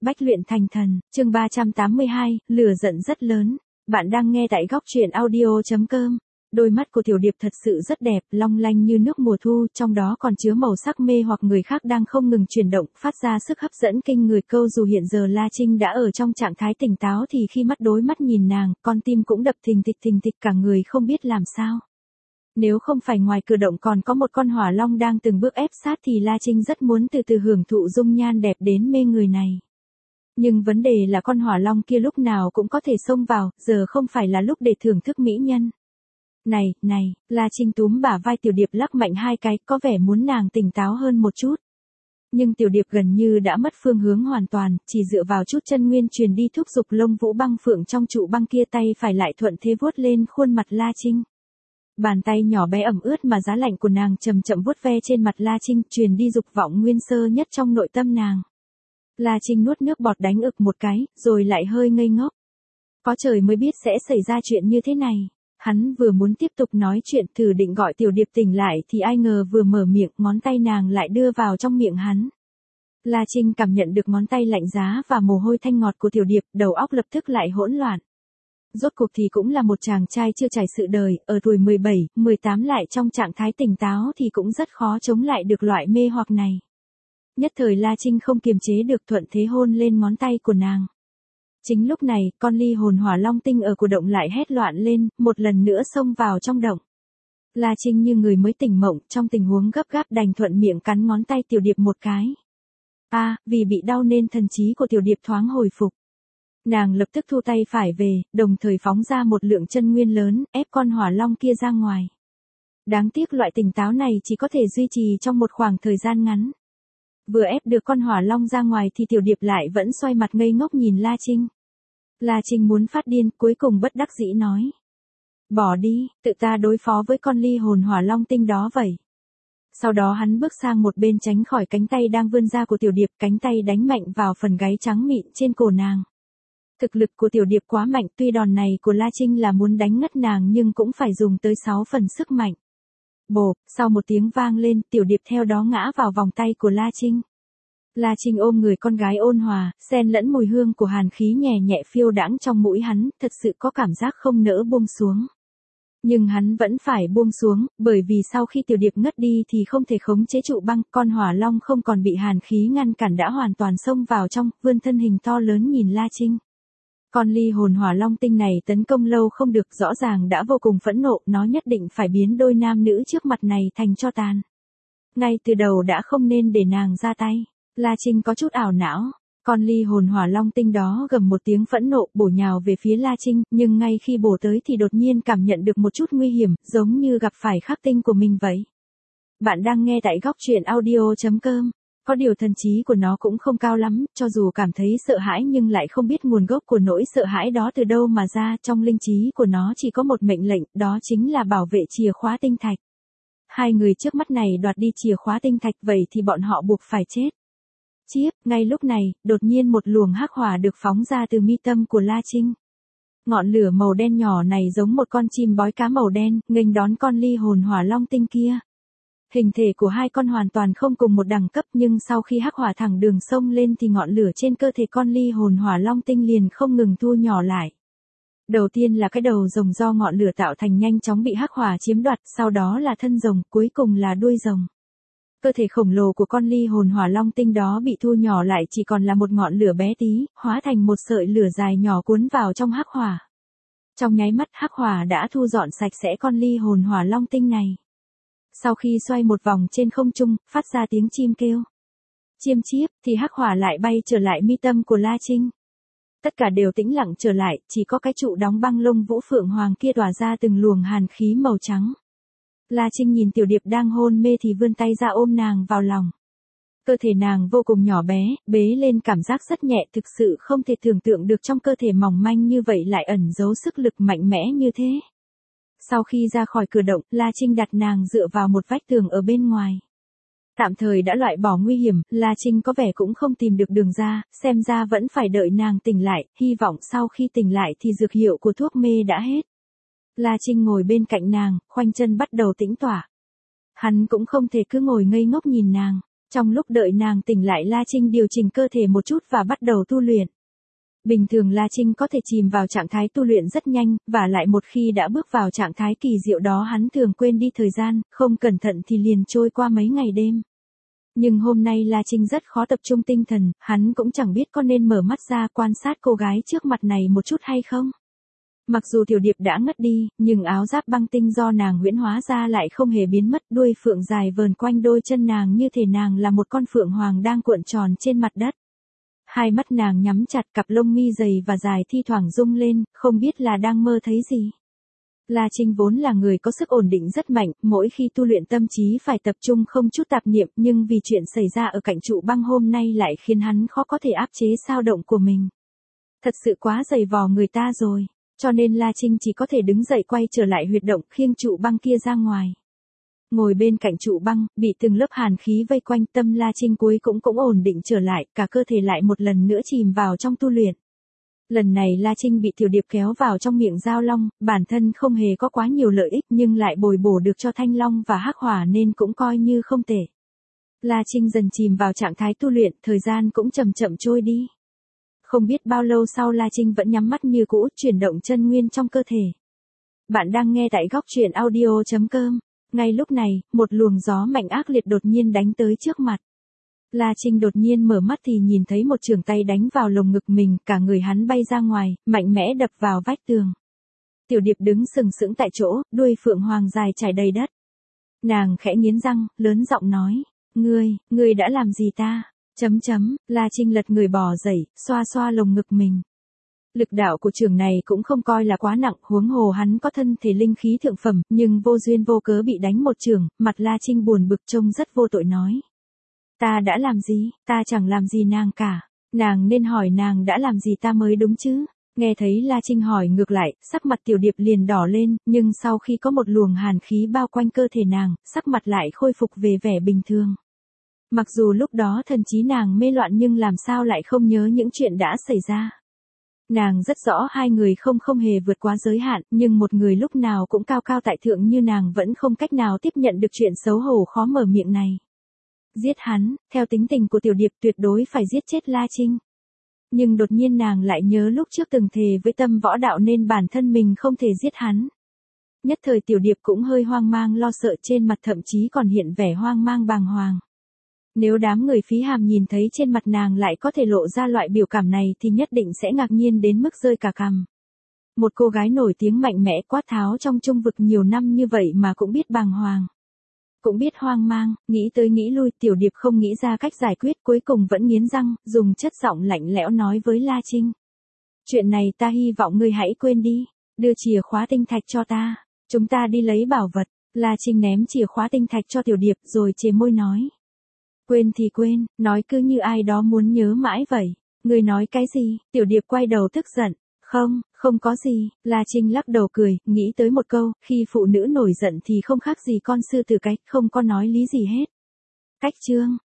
Bách luyện thành thần, chương 382, lửa giận rất lớn. Bạn đang nghe tại góc truyện audio.com. Đôi mắt của Tiểu Điệp thật sự rất đẹp, long lanh như nước mùa thu, trong đó còn chứa màu sắc mê hoặc người khác đang không ngừng chuyển động, phát ra sức hấp dẫn kinh người. Câu dù hiện giờ La Trinh đã ở trong trạng thái tỉnh táo thì khi mắt đối mắt nhìn nàng, con tim cũng đập thình thịch cả người không biết làm sao. Nếu không phải ngoài cửa động còn có một con hỏa long đang từng bước ép sát thì La Trinh rất muốn từ từ hưởng thụ dung nhan đẹp đến mê người này. Nhưng vấn đề là con hỏa long kia lúc nào cũng có thể xông vào, giờ không phải là lúc để thưởng thức mỹ nhân. Này, La Trinh túm bả vai Tiểu Điệp lắc mạnh hai cái, có vẻ muốn nàng tỉnh táo hơn một chút. Nhưng Tiểu Điệp gần như đã mất phương hướng hoàn toàn, chỉ dựa vào chút chân nguyên truyền đi thúc giục Lông Vũ Băng Phượng trong trụ băng kia, tay phải lại thuận thế vuốt lên khuôn mặt La Trinh. Bàn tay nhỏ bé ẩm ướt mà giá lạnh của nàng chậm chậm vuốt ve trên mặt La Trinh, truyền đi dục vọng nguyên sơ nhất trong nội tâm nàng. La Trinh nuốt nước bọt đánh ực một cái, rồi lại hơi ngây ngốc. Có trời mới biết sẽ xảy ra chuyện như thế này. Hắn vừa muốn tiếp tục nói chuyện thử định gọi Tiểu Điệp tỉnh lại thì ai ngờ vừa mở miệng, ngón tay nàng lại đưa vào trong miệng hắn. La Trinh cảm nhận được ngón tay lạnh giá và mồ hôi thanh ngọt của Tiểu Điệp, đầu óc lập tức lại hỗn loạn. Rốt cuộc thì cũng là một chàng trai chưa trải sự đời, ở tuổi 17, 18 lại trong trạng thái tỉnh táo thì cũng rất khó chống lại được loại mê hoặc này. Nhất thời La Trinh không kiềm chế được, thuận thế hôn lên ngón tay của nàng. Chính lúc này, con ly hồn hỏa long tinh ở của động lại hét loạn lên, một lần nữa xông vào trong động. La Trinh như người mới tỉnh mộng, trong tình huống gấp gáp đành thuận miệng cắn ngón tay Tiểu Điệp một cái. Vì bị đau nên thần trí của Tiểu Điệp thoáng hồi phục. Nàng lập tức thu tay phải về, đồng thời phóng ra một lượng chân nguyên lớn, ép con hỏa long kia ra ngoài. Đáng tiếc loại tỉnh táo này chỉ có thể duy trì trong một khoảng thời gian ngắn. Vừa ép được con hỏa long ra ngoài thì Tiểu Điệp lại vẫn xoay mặt ngây ngốc nhìn La Trinh. La Trinh muốn phát điên, cuối cùng bất đắc dĩ nói. Bỏ đi, tự ta đối phó với con ly hồn hỏa long tinh đó vậy. Sau đó hắn bước sang một bên tránh khỏi cánh tay đang vươn ra của Tiểu Điệp, cánh tay đánh mạnh vào phần gáy trắng mịn trên cổ nàng. Thực lực của Tiểu Điệp quá mạnh, tuy đòn này của La Trinh là muốn đánh ngất nàng nhưng cũng phải dùng tới 6 phần sức mạnh. Bộp, sau một tiếng vang lên, Tiểu Điệp theo đó ngã vào vòng tay của La Trinh. La Trinh ôm người con gái ôn hòa, xen lẫn mùi hương của hàn khí nhẹ nhẹ phiêu đãng trong mũi hắn, thật sự có cảm giác không nỡ buông xuống. Nhưng hắn vẫn phải buông xuống, bởi vì sau khi Tiểu Điệp ngất đi thì không thể khống chế trụ băng, con hỏa long không còn bị hàn khí ngăn cản đã hoàn toàn xông vào trong, vươn thân hình to lớn nhìn La Trinh. Con ly hồn hỏa long tinh này tấn công lâu không được, rõ ràng đã vô cùng phẫn nộ, nó nhất định phải biến đôi nam nữ trước mặt này thành tro tàn. Ngay từ đầu đã không nên để nàng ra tay. La Trinh có chút ảo não. Con ly hồn hỏa long tinh đó gầm một tiếng phẫn nộ bổ nhào về phía La Trinh, nhưng ngay khi bổ tới thì đột nhiên cảm nhận được một chút nguy hiểm, giống như gặp phải khắc tinh của mình vậy. Bạn đang nghe tại góc truyện audio.com. Có điều thần trí của nó cũng không cao lắm, cho dù cảm thấy sợ hãi nhưng lại không biết nguồn gốc của nỗi sợ hãi đó từ đâu mà ra, trong linh trí của nó chỉ có một mệnh lệnh, đó chính là bảo vệ chìa khóa tinh thạch. Hai người trước mắt này đoạt đi chìa khóa tinh thạch vậy thì bọn họ buộc phải chết. Ngay lúc này, đột nhiên một luồng hắc hỏa được phóng ra từ mi tâm của La Trinh. Ngọn lửa màu đen nhỏ này giống một con chim bói cá màu đen, nghênh đón con ly hồn hỏa long tinh kia. Hình thể của hai con hoàn toàn không cùng một đẳng cấp, nhưng sau khi hắc hỏa thẳng đường xông lên thì ngọn lửa trên cơ thể con ly hồn hỏa long tinh liền không ngừng thu nhỏ lại. Đầu tiên là cái đầu rồng do ngọn lửa tạo thành nhanh chóng bị hắc hỏa chiếm đoạt, sau đó là thân rồng, cuối cùng là đuôi rồng. Cơ thể khổng lồ của con ly hồn hỏa long tinh đó bị thu nhỏ lại chỉ còn là một ngọn lửa bé tí, hóa thành một sợi lửa dài nhỏ cuốn vào trong hắc hỏa. Trong nháy mắt hắc hỏa đã thu dọn sạch sẽ con ly hồn hỏa long tinh này. Sau khi xoay một vòng trên không trung, phát ra tiếng chim kêu. Chiêm chiếp, thì hắc hỏa lại bay trở lại mi tâm của La Trinh. Tất cả đều tĩnh lặng trở lại, chỉ có cái trụ đóng băng Lông Vũ Phượng Hoàng kia tỏa ra từng luồng hàn khí màu trắng. La Trinh nhìn Tiểu Điệp đang hôn mê thì vươn tay ra ôm nàng vào lòng. Cơ thể nàng vô cùng nhỏ bé, bế lên cảm giác rất nhẹ, thực sự không thể tưởng tượng được trong cơ thể mỏng manh như vậy lại ẩn giấu sức lực mạnh mẽ như thế. Sau khi ra khỏi cửa động, La Trinh đặt nàng dựa vào một vách tường ở bên ngoài. Tạm thời đã loại bỏ nguy hiểm, La Trinh có vẻ cũng không tìm được đường ra, xem ra vẫn phải đợi nàng tỉnh lại, hy vọng sau khi tỉnh lại thì dược hiệu của thuốc mê đã hết. La Trinh ngồi bên cạnh nàng, khoanh chân bắt đầu tĩnh tọa. Hắn cũng không thể cứ ngồi ngây ngốc nhìn nàng. Trong lúc đợi nàng tỉnh lại, La Trinh điều chỉnh cơ thể một chút và bắt đầu tu luyện. Bình thường La Trinh có thể chìm vào trạng thái tu luyện rất nhanh, và lại một khi đã bước vào trạng thái kỳ diệu đó hắn thường quên đi thời gian, không cẩn thận thì liền trôi qua mấy ngày đêm. Nhưng hôm nay La Trinh rất khó tập trung tinh thần, hắn cũng chẳng biết có nên mở mắt ra quan sát cô gái trước mặt này một chút hay không. Mặc dù Tiểu Điệp đã ngất đi, nhưng áo giáp băng tinh do nàng huyễn hóa ra lại không hề biến mất, đuôi phượng dài vờn quanh đôi chân nàng như thể nàng là một con phượng hoàng đang cuộn tròn trên mặt đất. Hai mắt nàng nhắm chặt, cặp lông mi dày và dài thi thoảng rung lên, không biết là đang mơ thấy gì. La Trinh vốn là người có sức ổn định rất mạnh, mỗi khi tu luyện tâm trí phải tập trung không chút tạp niệm, nhưng vì chuyện xảy ra ở cạnh trụ băng hôm nay lại khiến hắn khó có thể áp chế dao động của mình. Thật sự quá dày vò người ta rồi, cho nên La Trinh chỉ có thể đứng dậy quay trở lại huyệt động, khiêng trụ băng kia ra ngoài. Ngồi bên cạnh trụ băng, bị từng lớp hàn khí vây quanh, tâm La Trinh cuối cũng ổn định trở lại, cả cơ thể lại một lần nữa chìm vào trong tu luyện. Lần này La Trinh bị Tiểu Điệp kéo vào trong miệng Giao Long, bản thân không hề có quá nhiều lợi ích nhưng lại bồi bổ được cho Thanh Long và Hắc Hỏa nên cũng coi như không tệ. La Trinh dần chìm vào trạng thái tu luyện, thời gian cũng chậm chậm trôi đi. Không biết bao lâu sau La Trinh vẫn nhắm mắt như cũ, chuyển động chân nguyên trong cơ thể. Bạn đang nghe tại Góc Truyện Audio.com. Ngay lúc này, một luồng gió mạnh ác liệt đột nhiên đánh tới trước mặt. La Trinh đột nhiên mở mắt thì nhìn thấy một chưởng tay đánh vào lồng ngực mình, cả người hắn bay ra ngoài, mạnh mẽ đập vào vách tường. Tiểu Điệp đứng sừng sững tại chỗ, đuôi phượng hoàng dài trải đầy đất. Nàng khẽ nghiến răng, lớn giọng nói, ngươi đã làm gì ta? La Trinh lật người bò dậy, xoa xoa lồng ngực mình. Lực đạo của chưởng này cũng không coi là quá nặng, huống hồ hắn có thân thể linh khí thượng phẩm, nhưng vô duyên vô cớ bị đánh một chưởng, mặt La Trinh buồn bực trông rất vô tội nói. Ta đã làm gì, ta chẳng làm gì nàng cả, nàng nên hỏi nàng đã làm gì ta mới đúng chứ. Nghe thấy La Trinh hỏi ngược lại, sắc mặt Tiểu Điệp liền đỏ lên, nhưng sau khi có một luồng hàn khí bao quanh cơ thể nàng, sắc mặt lại khôi phục về vẻ bình thường. Mặc dù lúc đó thần trí nàng mê loạn nhưng làm sao lại không nhớ những chuyện đã xảy ra. Nàng rất rõ hai người không hề vượt quá giới hạn, nhưng một người lúc nào cũng cao cao tại thượng như nàng vẫn không cách nào tiếp nhận được chuyện xấu hổ khó mở miệng này. Giết hắn, theo tính tình của Tiểu Điệp tuyệt đối phải giết chết La Trinh. Nhưng đột nhiên nàng lại nhớ lúc trước từng thề với Tâm Võ Đạo nên bản thân mình không thể giết hắn. Nhất thời Tiểu Điệp cũng hơi hoang mang lo sợ, trên mặt thậm chí còn hiện vẻ hoang mang bàng hoàng. Nếu đám người Phí Hàm nhìn thấy trên mặt nàng lại có thể lộ ra loại biểu cảm này thì nhất định sẽ ngạc nhiên đến mức rơi cả cằm. Một cô gái nổi tiếng mạnh mẽ quát tháo trong trung vực nhiều năm như vậy mà cũng biết bàng hoàng. Cũng biết hoang mang, nghĩ tới nghĩ lui, Tiểu Điệp không nghĩ ra cách giải quyết, cuối cùng vẫn nghiến răng, dùng chất giọng lạnh lẽo nói với La Trinh. Chuyện này ta hy vọng ngươi hãy quên đi, đưa chìa khóa tinh thạch cho ta, chúng ta đi lấy bảo vật. La Trinh ném chìa khóa tinh thạch cho Tiểu Điệp rồi chề môi nói. Quên thì quên, nói cứ như ai đó muốn nhớ mãi vậy. Ngươi nói cái gì? Tiểu Điệp quay đầu tức giận. Không có gì. La Trinh lắc đầu cười, nghĩ tới một câu, khi phụ nữ nổi giận thì không khác gì con sư tử cách, không có nói lý gì hết. Cách chương.